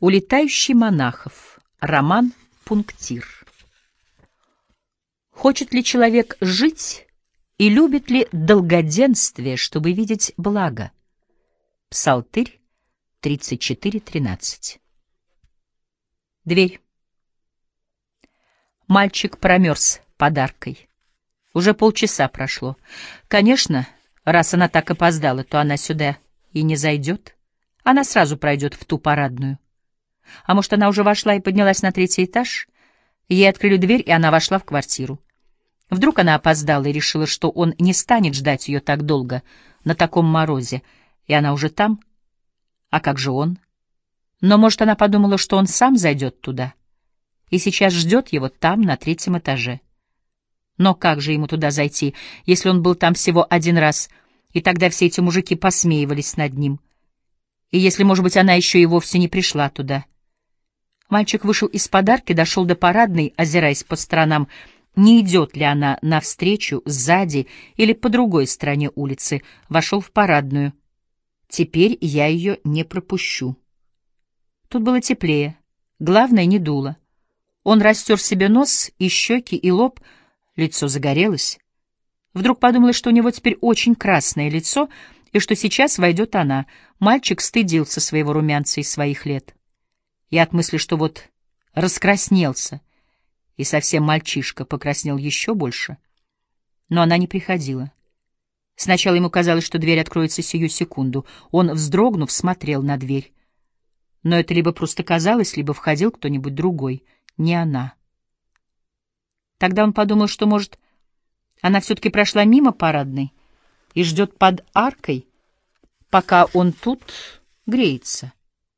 Улетающий монахов. Роман «Пунктир». Хочет ли человек жить и любит ли долгоденствие, чтобы видеть благо? Псалтырь 34:13. Дверь. Мальчик промерз подаркой. Уже полчаса прошло. Конечно, раз она так опоздала, то она сюда и не зайдет. Она сразу пройдет в ту парадную. А может, она уже вошла и поднялась на 3-й этаж? Ей открыли дверь, и она вошла в квартиру. Vдруг она опоздала и решила, что он не станет ждать ее так долго, на таком морозе, и она уже там? А как же он? Но, может, она подумала, что он сам зайдет туда, и сейчас ждет его там, на 3-м этаже. Но как же ему туда зайти, если он был там всего один раз, и тогда все эти мужики посмеивались над ним? И если, может быть, она еще и вовсе не пришла туда? Мальчик вышел из подарки, дошел до парадной, озираясь по сторонам, не идет ли она навстречу, сзади или по другой стороне улицы, вошел в парадную. Теперь я ее не пропущу. Тут было теплее, главное, не дуло. Он растер себе нос и щеки, и лоб, лицо загорелось. Вдруг подумалось, что у него теперь очень красное лицо, и что сейчас войдет она. Мальчик стыдился своего румянца и своих лет. И от мысли, что вот раскраснелся, и совсем мальчишка покраснел еще больше. Но она не приходила. Сначала ему казалось, что дверь откроется сию секунду. Он, вздрогнув, смотрел на дверь. Но это либо просто казалось, либо входил кто-нибудь другой, не она. Тогда он подумал, что, может, она все-таки прошла мимо парадной и ждет под аркой, пока он тут греется.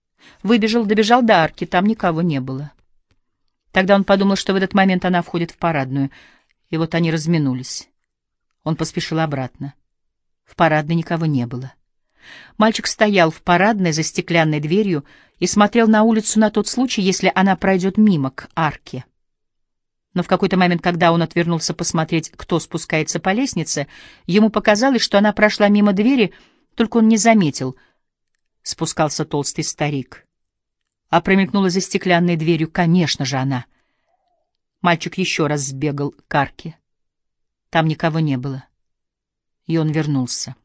Добежал до арки, там никого не было. Тогда он подумал, что в этот момент она входит в парадную, и вот они разминулись. Он поспешил обратно. В парадной никого не было. Мальчик стоял в парадной за стеклянной дверью и смотрел на улицу на тот случай, если она пройдет мимо к арке. Но в какой-то момент, когда он отвернулся посмотреть, кто спускается по лестнице, ему показалось, что она прошла мимо двери, только он не заметил. Спускался толстый старик. А промелькнула за стеклянной дверью, конечно же, она. Мальчик еще раз сбегал к арке. Там никого не было. И он вернулся.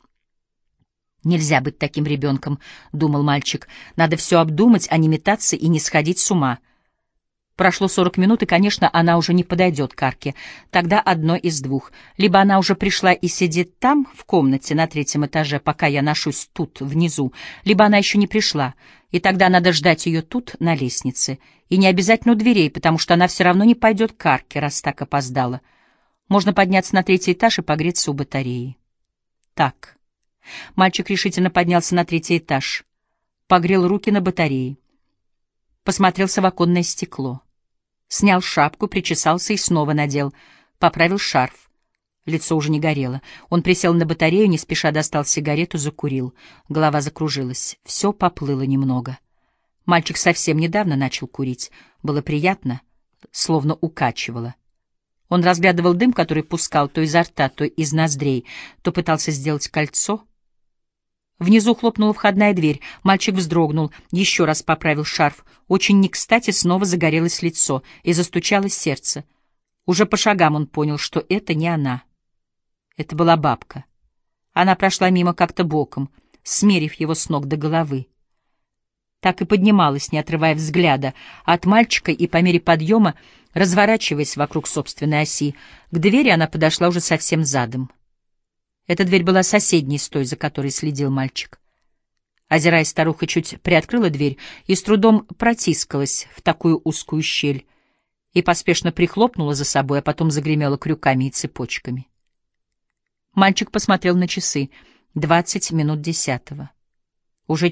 «Нельзя быть таким ребенком», — думал мальчик. «Надо все обдумать, а не метаться и не сходить с ума». Прошло 40 минут, и, конечно, она уже не подойдет к арке. Тогда одно из двух. Либо она уже пришла и сидит там, в комнате, на 3-м этаже, пока я ношусь тут, внизу, либо она еще не пришла, и тогда надо ждать ее тут, на лестнице. И не обязательно у дверей, потому что она все равно не пойдет к арке, раз так опоздала. Можно подняться на 3-й этаж и погреться у батареи. Так. Мальчик решительно поднялся на 3-й этаж, погрел руки на батарее, посмотрелся в оконное стекло. Снял шапку, причесался и снова надел. Поправил шарф. Лицо уже не горело. Он присел на батарею, не спеша достал сигарету, закурил. Голова закружилась. Все поплыло немного. Мальчик совсем недавно начал курить. Было приятно, словно укачивало. Он разглядывал дым, который пускал то изо рта, то из ноздрей, то пытался сделать кольцо. Внизу хлопнула входная дверь. Мальчик вздрогнул, еще раз поправил шарф. Очень не кстати снова загорелось лицо и застучалось сердце. Уже по шагам он понял, что это не она. Это была бабка. Она прошла мимо как-то боком, смерив его с ног до головы. Так и поднималась, не отрывая взгляда от мальчика, и по мере подъема, разворачиваясь вокруг собственной оси, к двери она подошла уже совсем задом. Эта дверь была соседней с той, за которой следил мальчик. Озираясь, старуха чуть приоткрыла дверь и с трудом протискалась в такую узкую щель и поспешно прихлопнула за собой, а потом загремела крюками и цепочками. Мальчик посмотрел на часы. 20 минут 10. Уже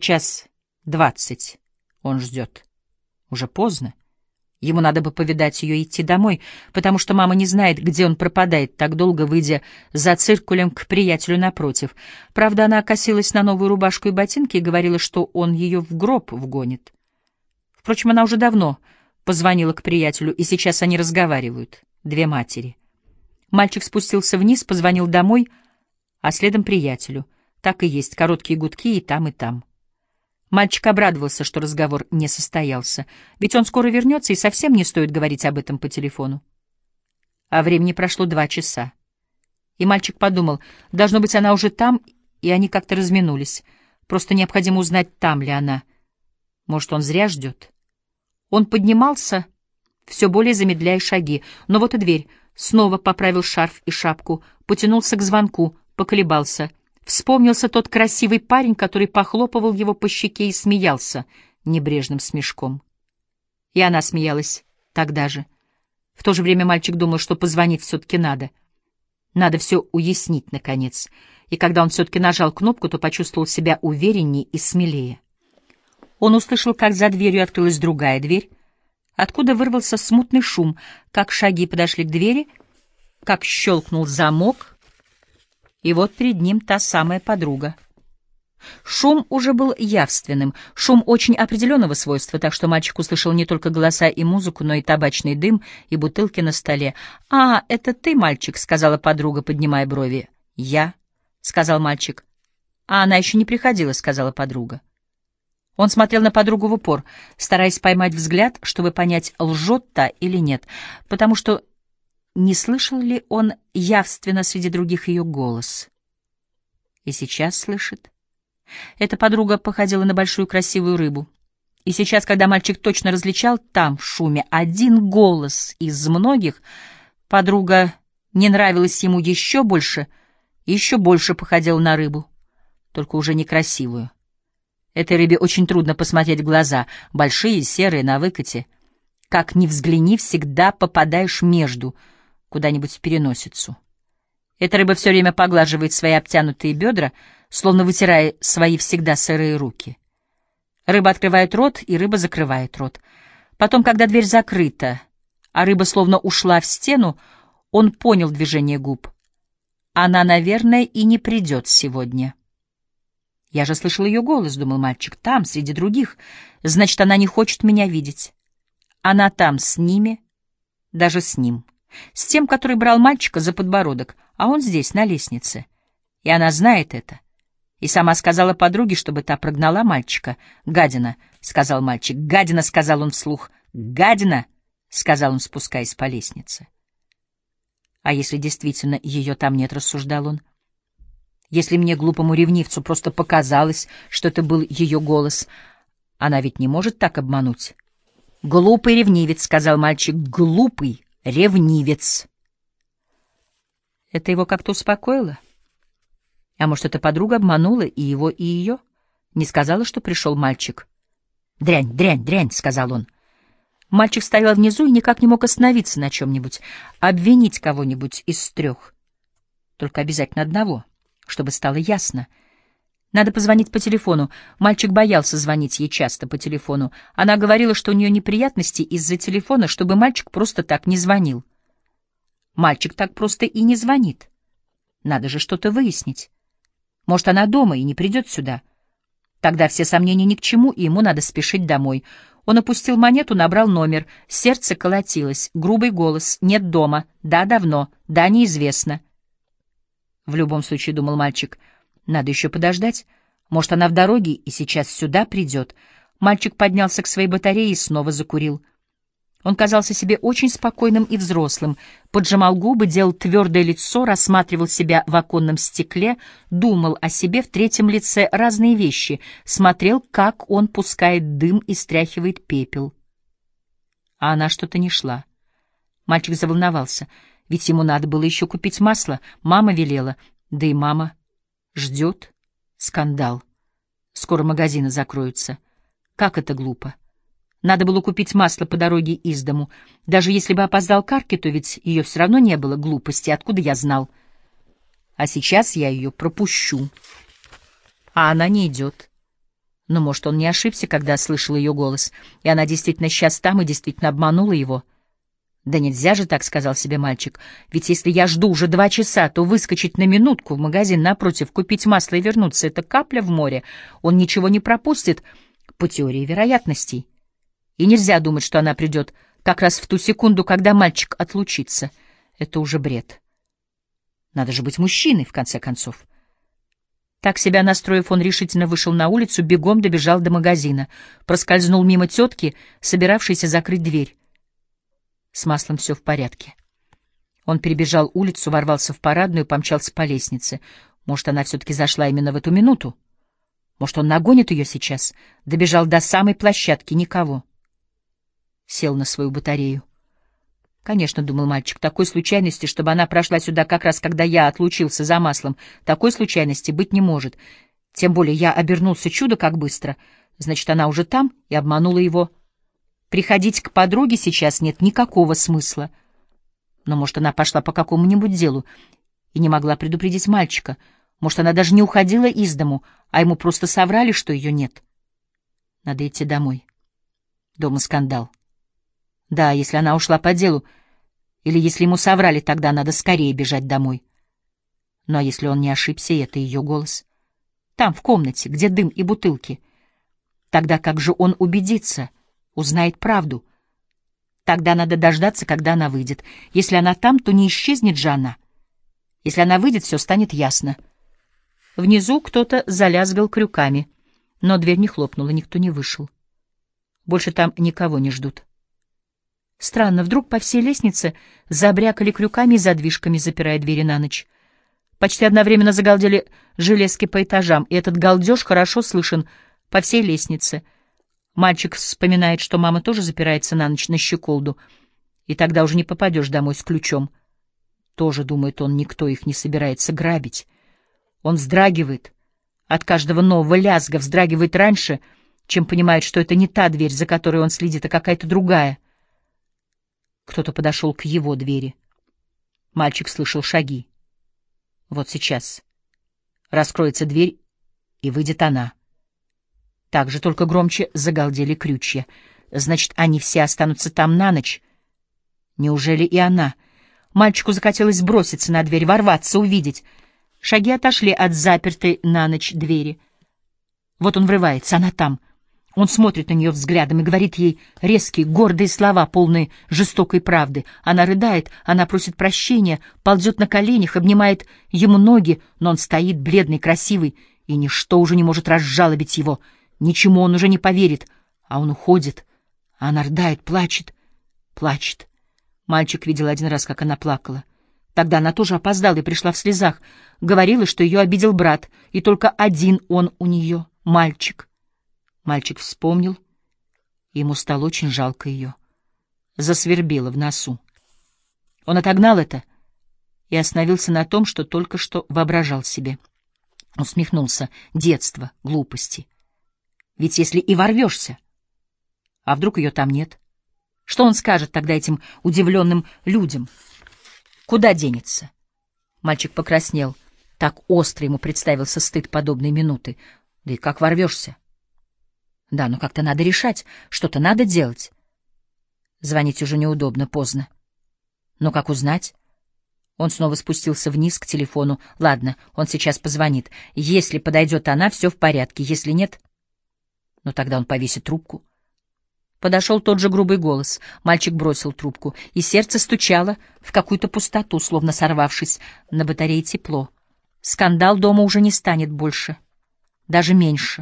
1:20 он ждет. Уже поздно. Ему надо бы повидать ее и идти домой, потому что мама не знает, где он пропадает, так долго выйдя за циркулем к приятелю напротив. Правда, она косилась на новую рубашку и ботинки и говорила, что он ее в гроб вгонит. Впрочем, она уже давно позвонила к приятелю, и сейчас они разговаривают, две матери. Мальчик спустился вниз, позвонил домой, а следом приятелю. Так и есть, короткие гудки и там, и там. Мальчик обрадовался, что разговор не состоялся, ведь он скоро вернется, и совсем не стоит говорить об этом по телефону. А времени прошло 2 часа. И мальчик подумал, должно быть, она уже там, и они как-то разминулись. Просто необходимо узнать, там ли она. Может, он зря ждет. Он поднимался, все более замедляя шаги, но вот и дверь. Снова поправил шарф и шапку, потянулся к звонку, поколебался. Вспомнился тот красивый парень, который похлопывал его по щеке и смеялся небрежным смешком. И она смеялась тогда же. В то же время мальчик думал, что позвонить все-таки надо. Надо все уяснить, наконец. И когда он все-таки нажал кнопку, то почувствовал себя увереннее и смелее. Он услышал, как за дверью открылась другая дверь, откуда вырвался смутный шум, как шаги подошли к двери, как щелкнул замок, и вот перед ним та самая подруга. Шум уже был явственным, шум очень определенного свойства, так что мальчик услышал не только голоса и музыку, но и табачный дым, и бутылки на столе. «А, это ты, мальчик?» — сказала подруга, поднимая брови. «Я», — сказал мальчик. «А она еще не приходила», — сказала подруга. Он смотрел на подругу в упор, стараясь поймать взгляд, чтобы понять, лжет та или нет, потому что не слышал ли он явственно среди других ее голос. И сейчас слышит. Эта подруга походила на большую красивую рыбу. И сейчас, когда мальчик точно различал там, в шуме, один голос из многих, подруга не нравилась ему еще больше походила на рыбу, только уже некрасивую. Этой рыбе очень трудно посмотреть в глаза, большие, серые, на выкате. Как ни взгляни, всегда попадаешь между, куда-нибудь в переносицу. Эта рыба все время поглаживает свои обтянутые бедра, словно вытирая свои всегда сырые руки. Рыба открывает рот, и рыба закрывает рот. Потом, когда дверь закрыта, а рыба словно ушла в стену, он понял движение губ. Она, наверное, и не придет сегодня. «Я же слышал ее голос», — думал мальчик, — «там, среди других. Значит, она не хочет меня видеть. Она там с ними, даже с ним. С тем, который брал мальчика за подбородок, а он здесь, на лестнице. И она знает это. И сама сказала подруге, чтобы та прогнала мальчика. «Гадина», — сказал мальчик. «Гадина», — сказал он вслух. «Гадина», — сказал он, спускаясь по лестнице. «А если действительно ее там нет», — рассуждал он? «Если мне, глупому ревнивцу, просто показалось, что это был ее голос, она ведь не может так обмануть». «Глупый ревнивец», — сказал мальчик. «Глупый ревнивец». Это его как-то успокоило. А может, эта подруга обманула и его, и ее? Не сказала, что пришел мальчик. «Дрянь, дрянь, дрянь», — сказал он. Мальчик стоял внизу и никак не мог остановиться на чем-нибудь, обвинить кого-нибудь из 3. Только обязательно одного, чтобы стало ясно. Надо позвонить по телефону. Мальчик боялся звонить ей часто по телефону. Она говорила, что у нее неприятности из-за телефона, чтобы мальчик просто так не звонил. Мальчик так просто и не звонит. Надо же что-то выяснить. Может, она дома и не придет сюда. Тогда все сомнения ни к чему, и ему надо спешить домой. Он опустил монету, набрал номер. Сердце колотилось. Грубый голос. «Нет дома. Да, давно. Да, неизвестно». В любом случае, думал мальчик, надо еще подождать. Может, она в дороге и сейчас сюда придет. Мальчик поднялся к своей батарее и снова закурил. Он казался себе очень спокойным и взрослым, поджимал губы, делал твердое лицо, рассматривал себя в оконном стекле, думал о себе в 3-м лице разные вещи, смотрел, как он пускает дым и стряхивает пепел. А она что-то не шла. Мальчик заволновался, ведь ему надо было еще купить масло, мама велела, да и мама ждет. Скандал. Скоро магазины закроются. Как это глупо. Надо было купить масло по дороге из дому. Даже если бы опоздал к арке, то ведь ее все равно не было. Глупости, откуда я знал? А сейчас я ее пропущу. А она не идет. Но, может, он не ошибся, когда слышал ее голос, и она действительно сейчас там и действительно обманула его. «Да нельзя же так», — сказал себе мальчик. «Ведь если я жду уже 2 часа, то выскочить на минутку в магазин напротив, купить масло и вернуться — это капля в море. Он ничего не пропустит по теории вероятностей». И нельзя думать, что она придет как раз в ту секунду, когда мальчик отлучится. Это уже бред. Надо же быть мужчиной, в конце концов. Так себя настроив, он решительно вышел на улицу, бегом добежал до магазина, проскользнул мимо тетки, собиравшейся закрыть дверь. С маслом все в порядке. Он перебежал улицу, ворвался в парадную, помчался по лестнице. Может, она все-таки зашла именно в эту минуту? Может, он нагонит ее сейчас? Добежал до самой площадки, никого. Сел на свою батарею. Конечно, — думал мальчик, — такой случайности, чтобы она прошла сюда как раз, когда я отлучился за маслом, такой случайности быть не может. Тем более я обернулся чудо как быстро. Значит, она уже там и обманула его. Приходить к подруге сейчас нет никакого смысла. Но, может, она пошла по какому-нибудь делу и не могла предупредить мальчика. Может, она даже не уходила из дому, а ему просто соврали, что ее нет. Надо идти домой. Дома скандал. Да, если она ушла по делу, или если ему соврали, тогда надо скорее бежать домой. Ну а если он не ошибся, и это ее голос? Там, в комнате, где дым и бутылки. Тогда как же он убедится, узнает правду? Тогда надо дождаться, когда она выйдет. Если она там, то не исчезнет же она. Если она выйдет, все станет ясно. Внизу кто-то залязгал крюками, но дверь не хлопнула, никто не вышел. Больше там никого не ждут. Странно, вдруг по всей лестнице забрякали крюками и задвижками, запирая двери на ночь. Почти одновременно загалдели железки по этажам, и этот галдеж хорошо слышен по всей лестнице. Мальчик вспоминает, что мама тоже запирается на ночь на щеколду, и тогда уже не попадешь домой с ключом. Тоже, думает он, никто их не собирается грабить. Он вздрагивает от каждого нового лязга, вздрагивает раньше, чем понимает, что это не та дверь, за которой он следит, а какая-то другая. Кто-то подошел к его двери. Мальчик слышал шаги. Вот сейчас. Раскроется дверь, и выйдет она. Так же, только громче загалдели крючья. Значит, они все останутся там на ночь. Неужели и она? Мальчику захотелось броситься на дверь, ворваться, увидеть. Шаги отошли от запертой на ночь двери. Вот он врывается, она там. Он смотрит на нее взглядом и говорит ей резкие, гордые слова, полные жестокой правды. Она рыдает, она просит прощения, ползет на коленях, обнимает ему ноги, но он стоит, бледный, красивый, и ничто уже не может разжалобить его. Ничему он уже не поверит, а он уходит. А она рыдает, плачет, плачет. Мальчик видел один раз, как она плакала. Тогда она тоже опоздала и пришла в слезах. Говорила, что ее обидел брат, и только один он у нее, мальчик. Мальчик вспомнил, и ему стало очень жалко ее. Засвербело в носу. Он отогнал это и остановился на том, что только что воображал себе. Усмехнулся. Детство, глупости. Ведь если и ворвешься, а вдруг ее там нет? Что он скажет тогда этим удивленным людям? Куда денется? Мальчик покраснел. Так остро ему представился стыд подобной минуты. Да и как ворвешься? Да, но как-то надо решать, что-то надо делать. Звонить уже неудобно, поздно. Но как узнать? Он снова спустился вниз к телефону. Ладно, он сейчас позвонит. Если подойдет она, все в порядке. Если нет, но тогда он повесит трубку. Подошел тот же грубый голос. Мальчик бросил трубку, и сердце стучало в какую-то пустоту, словно сорвавшись. На батарее тепло. Скандал дома уже не станет больше. Даже меньше.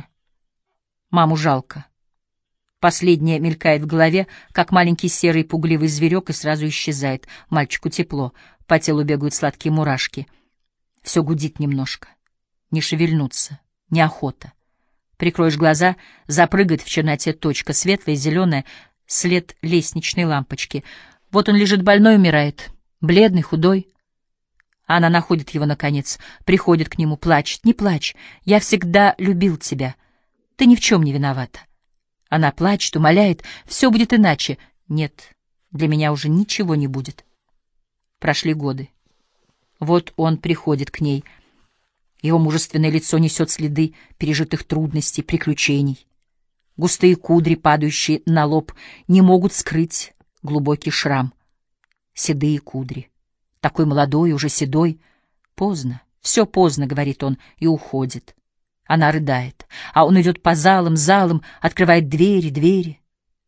Маму жалко. Последнее мелькает в голове, как маленький серый пугливый зверек, и сразу исчезает. Мальчику тепло. По телу бегают сладкие мурашки. Все гудит немножко. Не шевельнуться. Неохота. Прикроешь глаза, запрыгает в черноте точка, светлая, зеленая, след лестничной лампочки. Вот он лежит больной, умирает. Бледный, худой. Она находит его, наконец, приходит к нему, плачет. «Не плачь, я всегда любил тебя. Ты ни в чем не виновата». Она плачет, умоляет, все будет иначе. Нет, для меня уже ничего не будет. Прошли годы. Вот он приходит к ней. Его мужественное лицо несет следы пережитых трудностей, приключений. Густые кудри, падающие на лоб, не могут скрыть глубокий шрам. Седые кудри. Такой молодой, уже седой. Поздно, все поздно, говорит он, и уходит. Она рыдает, а он идет по залам, открывает двери.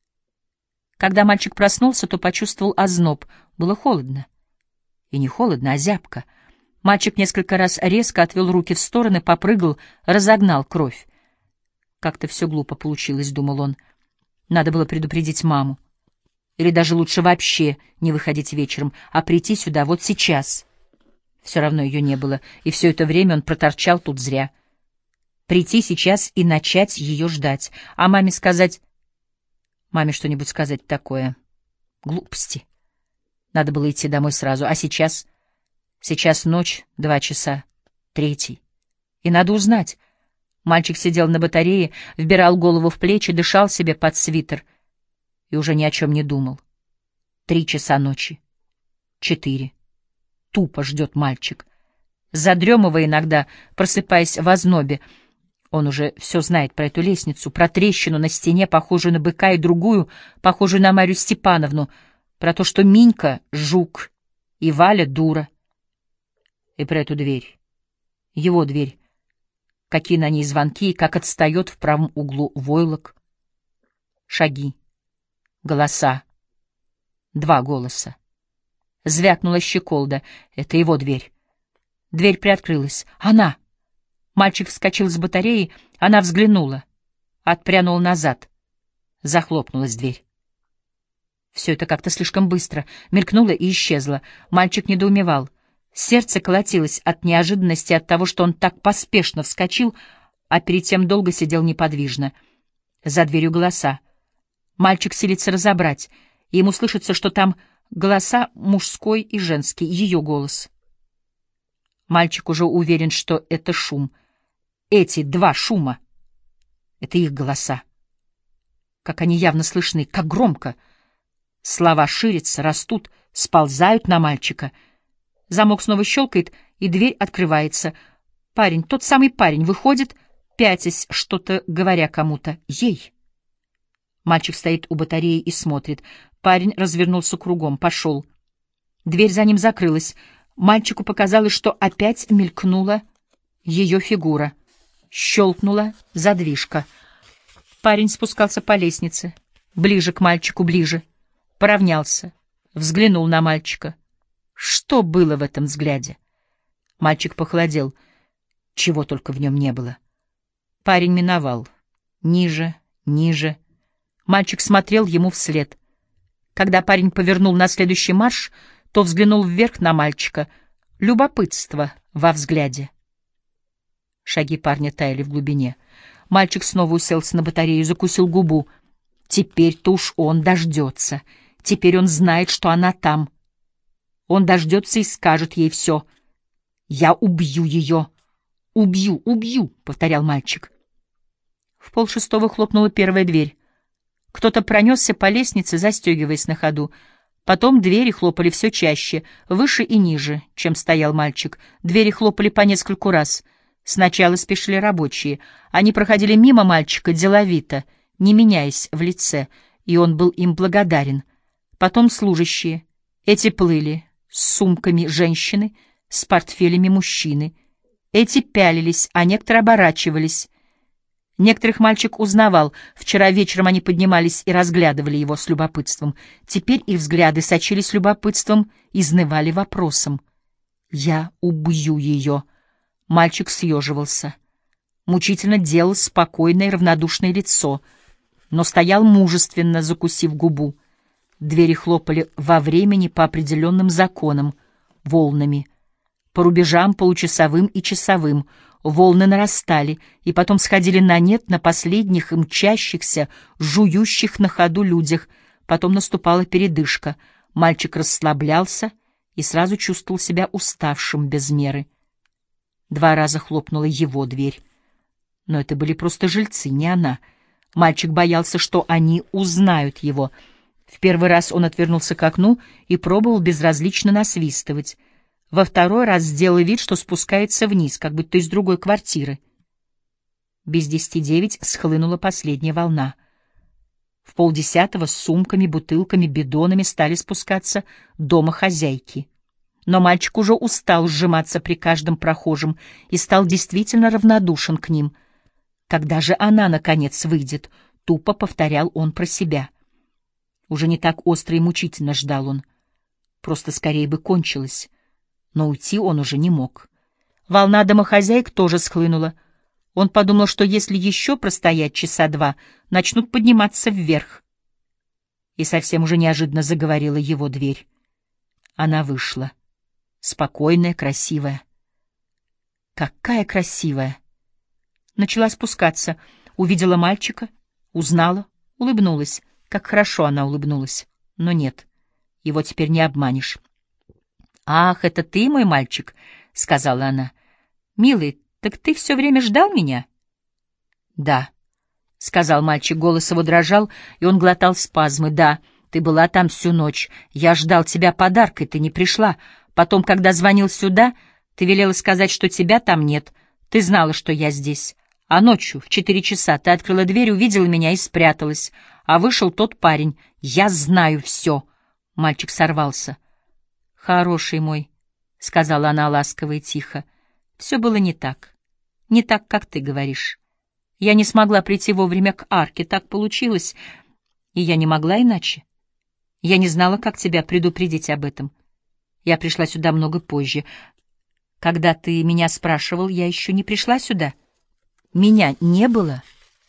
Когда мальчик проснулся, то почувствовал озноб. Было холодно. И не холодно, а зябко. Мальчик несколько раз резко отвел руки в стороны, попрыгал, разогнал кровь. «Как-то все глупо получилось», — думал он. «Надо было предупредить маму. Или даже лучше вообще не выходить вечером, а прийти сюда вот сейчас». Все равно ее не было, и все это время он проторчал тут зря. Прийти сейчас и начать ее ждать, а маме сказать... Маме что-нибудь сказать такое. Глупости. Надо было идти домой сразу, а сейчас... Сейчас ночь, 2 часа, 3. И надо узнать. Мальчик сидел на батарее, вбирал голову в плечи, дышал себе под свитер и уже ни о чем не думал. 3 часа ночи. 4. Тупо ждет мальчик. Задремывая иногда, просыпаясь в ознобе, он уже все знает про эту лестницу, про трещину на стене, похожую на быка, и другую, похожую на Марью Степановну, про то, что Минька — жук и Валя — дура. И про эту дверь, его дверь, какие на ней звонки и как отстает в правом углу войлок. Шаги, голоса, 2 голоса. Звякнула щеколда. Это его дверь. Дверь приоткрылась. Она! Мальчик вскочил с батареи, она взглянула. Отпрянул назад. Захлопнулась дверь. Все это как-то слишком быстро. Мелькнуло и исчезло. Мальчик недоумевал. Сердце колотилось от неожиданности, от того, что он так поспешно вскочил, а перед тем долго сидел неподвижно. За дверью голоса. Мальчик силится разобрать, и ему слышится, что там голоса мужской и женский, ее голос. Мальчик уже уверен, что это шум. Эти 2 шума — это их голоса. Как они явно слышны, как громко. Слова ширятся, растут, сползают на мальчика. Замок снова щелкает, и дверь открывается. Парень, тот самый парень, выходит, пятясь, что-то говоря кому-то. Ей. Мальчик стоит у батареи и смотрит. Парень развернулся кругом, пошел. Дверь за ним закрылась. Мальчику показалось, что опять мелькнула ее фигура. Щелкнула задвижка. Парень спускался по лестнице. Ближе к мальчику, ближе. Поравнялся. Взглянул на мальчика. Что было в этом взгляде? Мальчик похолодел. Чего только в нем не было. Парень миновал. Ниже, ниже. Мальчик смотрел ему вслед. Когда парень повернул на следующий марш, то взглянул вверх на мальчика. Любопытство во взгляде. Шаги парня таяли в глубине. Мальчик снова уселся на батарею, закусил губу. Теперь-то уж он дождется. Теперь он знает, что она там. Он дождется и скажет ей все. «Я убью ее! Убью, убью!» — повторял мальчик. В 5:30 хлопнула первая дверь. Кто-то пронесся по лестнице, застегиваясь на ходу. Потом двери хлопали все чаще, выше и ниже, чем стоял мальчик. Двери хлопали по нескольку раз. Сначала спешили рабочие. Они проходили мимо мальчика деловито, не меняясь в лице, и он был им благодарен. Потом служащие. Эти плыли с сумками женщины, с портфелями мужчины. Эти пялились, а некоторые оборачивались. Некоторых мальчик узнавал. Вчера вечером они поднимались и разглядывали его с любопытством. Теперь их взгляды сочились любопытством, изнывали вопросом. «Я убью ее». Мальчик съеживался. Мучительно делал спокойное равнодушное лицо, но стоял мужественно, закусив губу. Двери хлопали во времени по определенным законам, волнами. По рубежам получасовым и часовым волны нарастали и потом сходили на нет на последних и мчащихся, жующих на ходу людях. Потом наступала передышка. Мальчик расслаблялся и сразу чувствовал себя уставшим без меры. 2 раза хлопнула его дверь. Но это были просто жильцы, не она. Мальчик боялся, что они узнают его. В первый раз он отвернулся к окну и пробовал безразлично насвистывать. Во второй раз сделал вид, что спускается вниз, как будто из другой квартиры. Без 10:09 схлынула последняя волна. В 9:30 с сумками, бутылками, бидонами стали спускаться домохозяйки. Но мальчик уже устал сжиматься при каждом прохожем и стал действительно равнодушен к ним. Когда же она, наконец, выйдет, тупо повторял он про себя. Уже не так остро и мучительно ждал он. Просто скорее бы кончилось. но уйти он уже не мог. Волна домохозяек тоже схлынула. Он подумал, что если еще простоять часа два, начнут подниматься вверх. И совсем уже неожиданно заговорила его дверь. Она вышла. Спокойная, красивая. Какая красивая! Начала спускаться, увидела мальчика, узнала, улыбнулась. Как хорошо она улыбнулась. Но нет, его теперь не обманешь. «Ах, это ты, мой мальчик?» — сказала она. «Милый, так ты все время ждал меня?» «Да», — сказал мальчик, голос его дрожал, и он глотал спазмы. «Да, ты была там всю ночь. Я ждал тебя подаркой, ты не пришла. Потом, когда звонил сюда, ты велела сказать, что тебя там нет. Ты знала, что я здесь. А ночью, в 4 часа, ты открыла дверь, увидела меня и спряталась. А вышел тот парень. Я знаю все». Мальчик сорвался. «Хороший мой», — сказала она ласково и тихо, — «все было не так. Не так, как ты говоришь. Я не смогла прийти вовремя к арке, так получилось, и я не могла иначе. Я не знала, как тебя предупредить об этом. Я пришла сюда много позже. Когда ты меня спрашивал, я еще не пришла сюда. Меня не было.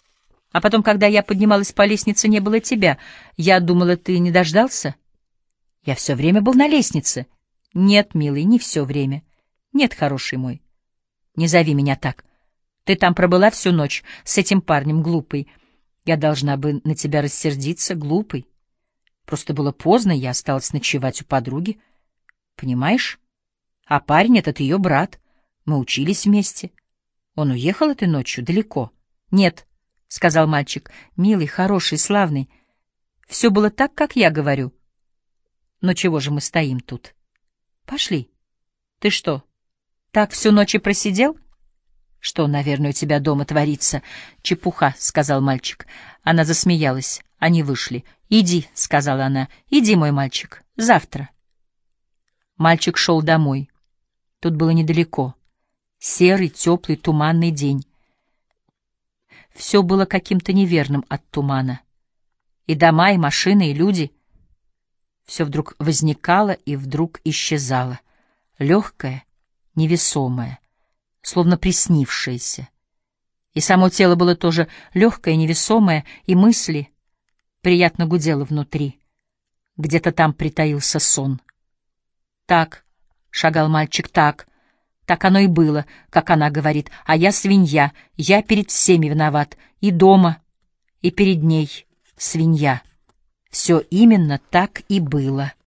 А потом, когда я поднималась по лестнице, не было тебя. Я думала, ты не дождался? Я все время был на лестнице. Нет, милый, не все время. Нет, хороший мой. Не зови меня так. Ты там пробыла всю ночь с этим парнем, глупый. Я должна бы на тебя рассердиться, глупый. Просто было поздно, я осталась ночевать у подруги. Понимаешь? А парень — этот ее брат. Мы учились вместе. Он уехал этой ночью далеко. Нет, — сказал мальчик, — милый, хороший, славный. Все было так, как я говорю. Но чего же мы стоим тут? Пошли. Ты что, так всю ночь и просидел? Что, наверное, у тебя дома творится? Чепуха, — сказал мальчик. Она засмеялась. Они вышли. Иди, — сказала она, — иди, мой мальчик, завтра. Мальчик шел домой. Тут было недалеко. Серый, теплый, туманный день. Все было каким-то неверным от тумана. И дома, и машины, и люди. Все вдруг возникало и вдруг исчезало. Легкое, невесомое, словно приснившееся. И само тело было тоже легкое, невесомое, и мысли приятно гудело внутри. Где-то там притаился сон. Так, — шагал мальчик, — так оно и было, как она говорит, а я свинья, я перед всеми виноват, и дома, и перед ней свинья. Все именно так и было.